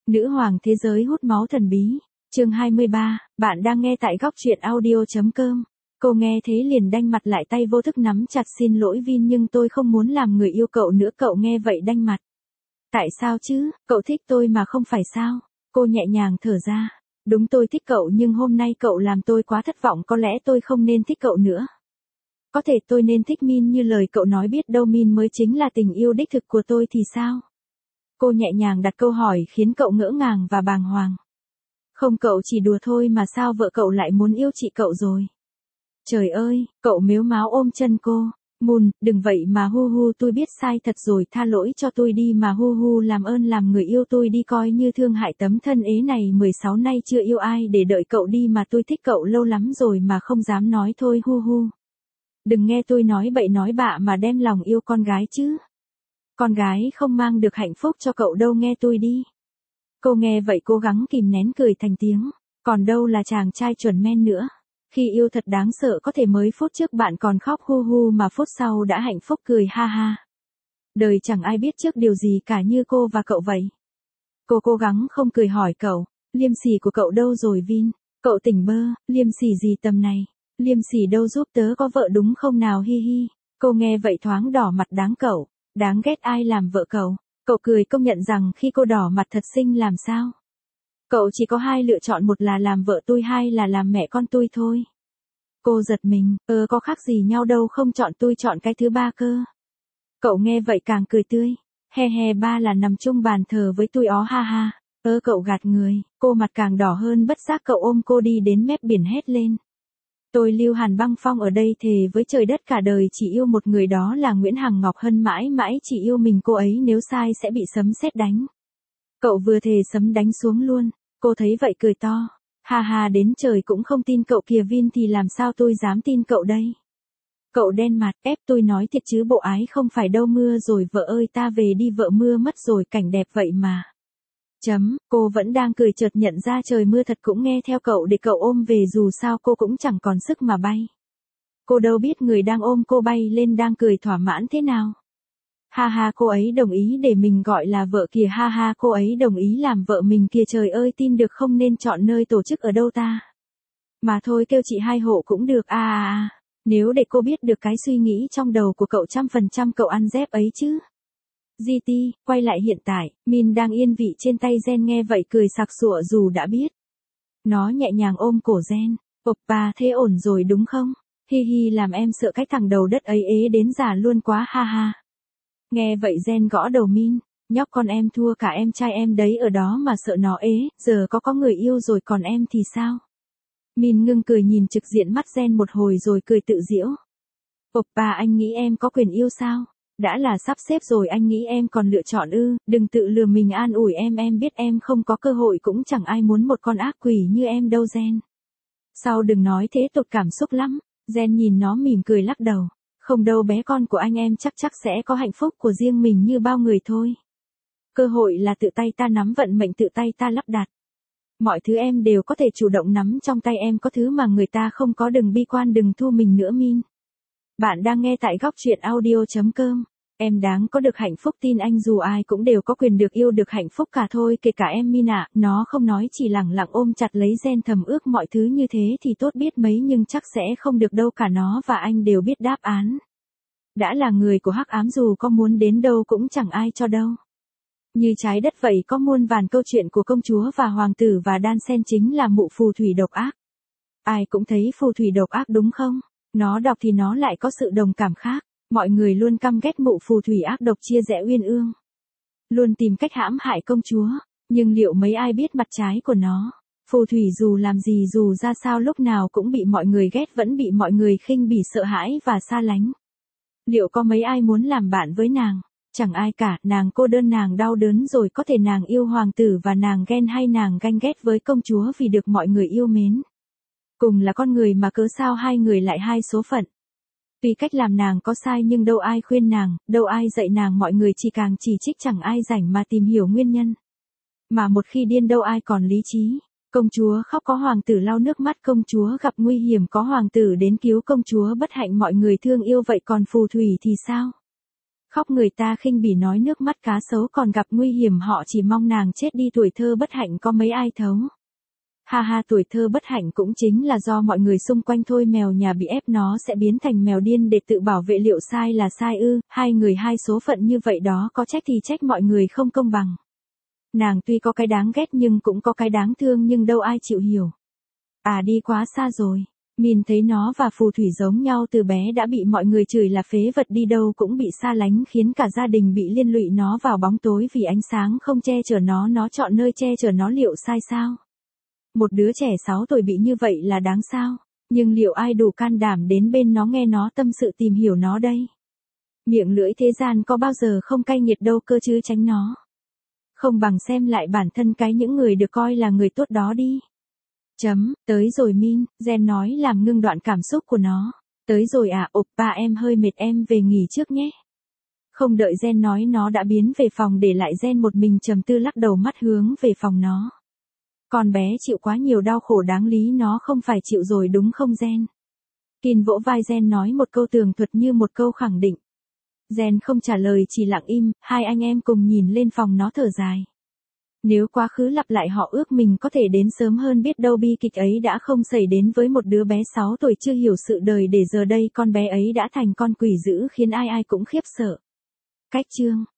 Nữ hoàng thế giới hút máu thần bí. Chương 23, bạn đang nghe tại góc truyện audio.com. Cô nghe thế liền đanh mặt lại, tay vô thức nắm chặt. Xin lỗi Vin, nhưng tôi không muốn làm người yêu cậu nữa. Cậu nghe vậy đanh mặt. Tại sao chứ, cậu thích tôi mà không phải sao? Cô nhẹ nhàng thở ra. Đúng, tôi thích cậu, nhưng hôm nay cậu làm tôi quá thất vọng. Có lẽ tôi không nên thích cậu nữa. Có thể tôi nên thích Min như lời cậu nói, biết đâu Min mới chính là tình yêu đích thực của tôi thì sao? Cô nhẹ nhàng đặt câu hỏi khiến cậu ngỡ ngàng và bàng hoàng. Không, cậu chỉ đùa thôi mà, sao vợ cậu lại muốn yêu chị cậu rồi? Trời ơi, cậu mếu máo ôm chân cô. Moon, đừng vậy mà hu hu, tôi biết sai thật rồi, tha lỗi cho tôi đi mà hu hu, làm ơn làm người yêu tôi đi, coi như thương hại tấm thân ế này. 16 nay chưa yêu ai để đợi cậu đi mà, tôi thích cậu lâu lắm rồi mà không dám nói thôi hu hu. Đừng nghe tôi nói bậy nói bạ mà đem lòng yêu con gái chứ. Con gái không mang được hạnh phúc cho cậu đâu, nghe tôi đi. Cô nghe vậy cố gắng kìm nén cười thành tiếng. Còn đâu là chàng trai chuẩn men nữa. Khi yêu thật đáng sợ, có thể mới phút trước bạn còn khóc hu hu mà phút sau đã hạnh phúc cười ha ha. Đời chẳng ai biết trước điều gì cả như cô và cậu vậy. Cô cố gắng không cười hỏi cậu, liêm sỉ của cậu đâu rồi Vin? Cậu tỉnh bơ, liêm sỉ gì tầm này? Liêm sỉ đâu, giúp tớ có vợ đúng không nào, hi hi. Cô nghe vậy thoáng đỏ mặt. Đáng cậu, đáng ghét, ai làm vợ cậu? Cậu cười công nhận rằng khi cô đỏ mặt thật xinh làm sao? Cậu chỉ có hai lựa chọn, một là làm vợ tôi, hai là làm mẹ con tôi thôi. Cô giật mình, có khác gì nhau đâu, không chọn tôi, chọn cái thứ ba cơ. Cậu nghe vậy càng cười tươi. He he, ba là nằm chung bàn thờ với tôi ó ha ha. Cậu gạt người. Cô mặt càng đỏ hơn, bất giác cậu ôm cô đi đến mép biển hét lên. Tôi Lưu Hàn Băng Phong ở đây thề với trời đất cả đời chỉ yêu một người, đó là Nguyễn Hằng Ngọc Hân, mãi mãi chỉ yêu mình cô ấy, nếu sai sẽ bị sấm sét đánh. Cậu vừa thề sấm đánh xuống luôn. Cô thấy vậy cười to. Ha ha, đến trời cũng không tin cậu kìa Vin, thì làm sao tôi dám tin cậu đây. Cậu đen mặt, ép tôi nói thiệt chứ bộ ái không phải đâu. Mưa rồi vợ ơi, ta về đi vợ, mưa mất rồi, cảnh đẹp vậy mà. Cô vẫn đang cười chợt nhận ra trời mưa thật, cũng nghe theo cậu để cậu ôm về, dù sao cô cũng chẳng còn sức mà bay. Cô đâu biết người đang ôm cô bay lên đang cười thỏa mãn thế nào. Ha ha, cô ấy đồng ý để mình gọi là vợ kìa, ha ha, cô ấy đồng ý làm vợ mình kìa, trời ơi tin được không, nên chọn nơi tổ chức ở đâu ta? Mà thôi, kêu chị hai hộ cũng được à. Nếu để cô biết được cái suy nghĩ trong đầu của cậu, 100% cậu ăn dép ấy chứ. GT, quay lại hiện tại, Min đang yên vị trên tay Jen nghe vậy cười sặc sụa dù đã biết. Nó nhẹ nhàng ôm cổ Jen. Oppa, thế ổn rồi đúng không? Hi hi, làm em sợ cái thằng đầu đất ấy ế đến già luôn quá ha ha. Nghe vậy Jen gõ đầu Min. Nhóc con em thua cả em trai em đấy, ở đó mà sợ nó ế, giờ có người yêu rồi còn em thì sao? Min ngưng cười nhìn trực diện mắt Jen một hồi rồi cười tự giễu. Oppa, anh nghĩ em có quyền yêu sao? Đã là sắp xếp rồi anh nghĩ em còn lựa chọn ư? Đừng tự lừa mình, an ủi em biết em không có cơ hội, cũng chẳng ai muốn một con ác quỷ như em đâu Jen. Sao đừng nói thế, tụt cảm xúc lắm. Jen nhìn nó mỉm cười lắc đầu. Không đâu bé con của anh, em chắc sẽ có hạnh phúc của riêng mình như bao người thôi. Cơ hội là tự tay ta nắm, vận mệnh tự tay ta lắp đặt. Mọi thứ em đều có thể chủ động nắm trong tay, em có thứ mà người ta không có, đừng bi quan, đừng thu mình nữa Min. Bạn đang nghe tại góc truyện audio.com. Em đáng có được hạnh phúc, tin anh, dù ai cũng đều có quyền được yêu, được hạnh phúc cả thôi, kể cả em Min ạ. Nó không nói, chỉ lẳng lặng ôm chặt lấy Jen, thầm ước mọi thứ như thế thì tốt biết mấy, nhưng chắc sẽ không được đâu, cả nó và anh đều biết đáp án. Đã là người của hắc ám, dù có muốn đến đâu cũng chẳng ai cho đâu. Như trái đất vậy, có muôn vàn câu chuyện của công chúa và hoàng tử, và đan xen chính là mụ phù thủy độc ác. Ai cũng thấy phù thủy độc ác đúng không? Nó đọc thì nó lại có sự đồng cảm khác. Mọi người luôn căm ghét mụ phù thủy ác độc, chia rẽ uyên ương, luôn tìm cách hãm hại công chúa. Nhưng liệu mấy ai biết mặt trái của nó? Phù thủy dù làm gì, dù ra sao, lúc nào cũng bị mọi người ghét, vẫn bị mọi người khinh bỉ, sợ hãi và xa lánh. Liệu có mấy ai muốn làm bạn với nàng? Chẳng ai cả. Nàng cô đơn, nàng đau đớn rồi, có thể nàng yêu hoàng tử và nàng ghen, hay nàng ganh ghét với công chúa vì được mọi người yêu mến. Cùng là con người mà cớ sao hai người lại hai số phận? Tuy cách làm nàng có sai, nhưng đâu ai khuyên nàng, đâu ai dạy nàng, mọi người chỉ càng chỉ trích, chẳng ai rảnh mà tìm hiểu nguyên nhân. Mà một khi điên đâu ai còn lý trí. Công chúa khóc có hoàng tử lau nước mắt, công chúa gặp nguy hiểm có hoàng tử đến cứu công chúa bất hạnh, mọi người thương yêu vậy, còn phù thủy thì sao? Khóc người ta khinh bỉ nói nước mắt cá sấu còn gặp nguy hiểm họ chỉ mong nàng chết đi tuổi thơ bất hạnh có mấy ai thấu. Ha ha tuổi thơ bất hạnh cũng chính là do mọi người xung quanh thôi mèo nhà bị ép nó sẽ biến thành mèo điên để tự bảo vệ liệu sai là sai ư, hai người hai số phận như vậy đó có trách thì trách mọi người không công bằng. Nàng tuy có cái đáng ghét nhưng cũng có cái đáng thương nhưng đâu ai chịu hiểu. À đi quá xa rồi. Min thấy nó và phù thủy giống nhau từ bé đã bị mọi người chửi là phế vật đi đâu cũng bị xa lánh khiến cả gia đình bị liên lụy nó vào bóng tối vì ánh sáng không che chở nó chọn nơi che chở nó liệu sai sao? Một đứa trẻ 6 tuổi bị như vậy là đáng sao? Nhưng liệu ai đủ can đảm đến bên nó nghe nó tâm sự tìm hiểu nó đây? Miệng lưỡi thế gian có bao giờ không cay nghiệt đâu cơ chứ tránh nó. Không bằng xem lại bản thân cái những người được coi là người tốt đó đi. Tới rồi Min, Jen nói làm ngưng đoạn cảm xúc của nó. Tới rồi à, oppa em hơi mệt em về nghỉ trước nhé. Không đợi Jen nói nó đã biến về phòng để lại Jen một mình trầm tư lắc đầu mắt hướng về phòng nó. Con bé chịu quá nhiều đau khổ đáng lý nó không phải chịu rồi đúng không Jen? Kin vỗ vai Jen nói một câu tường thuật như một câu khẳng định. Jen không trả lời chỉ lặng im, hai anh em cùng nhìn lên phòng nó thở dài. Nếu quá khứ lặp lại họ ước mình có thể đến sớm hơn biết đâu bi kịch ấy đã không xảy đến với một đứa bé 6 tuổi chưa hiểu sự đời để giờ đây con bé ấy đã thành con quỷ dữ khiến ai ai cũng khiếp sợ. Cách chương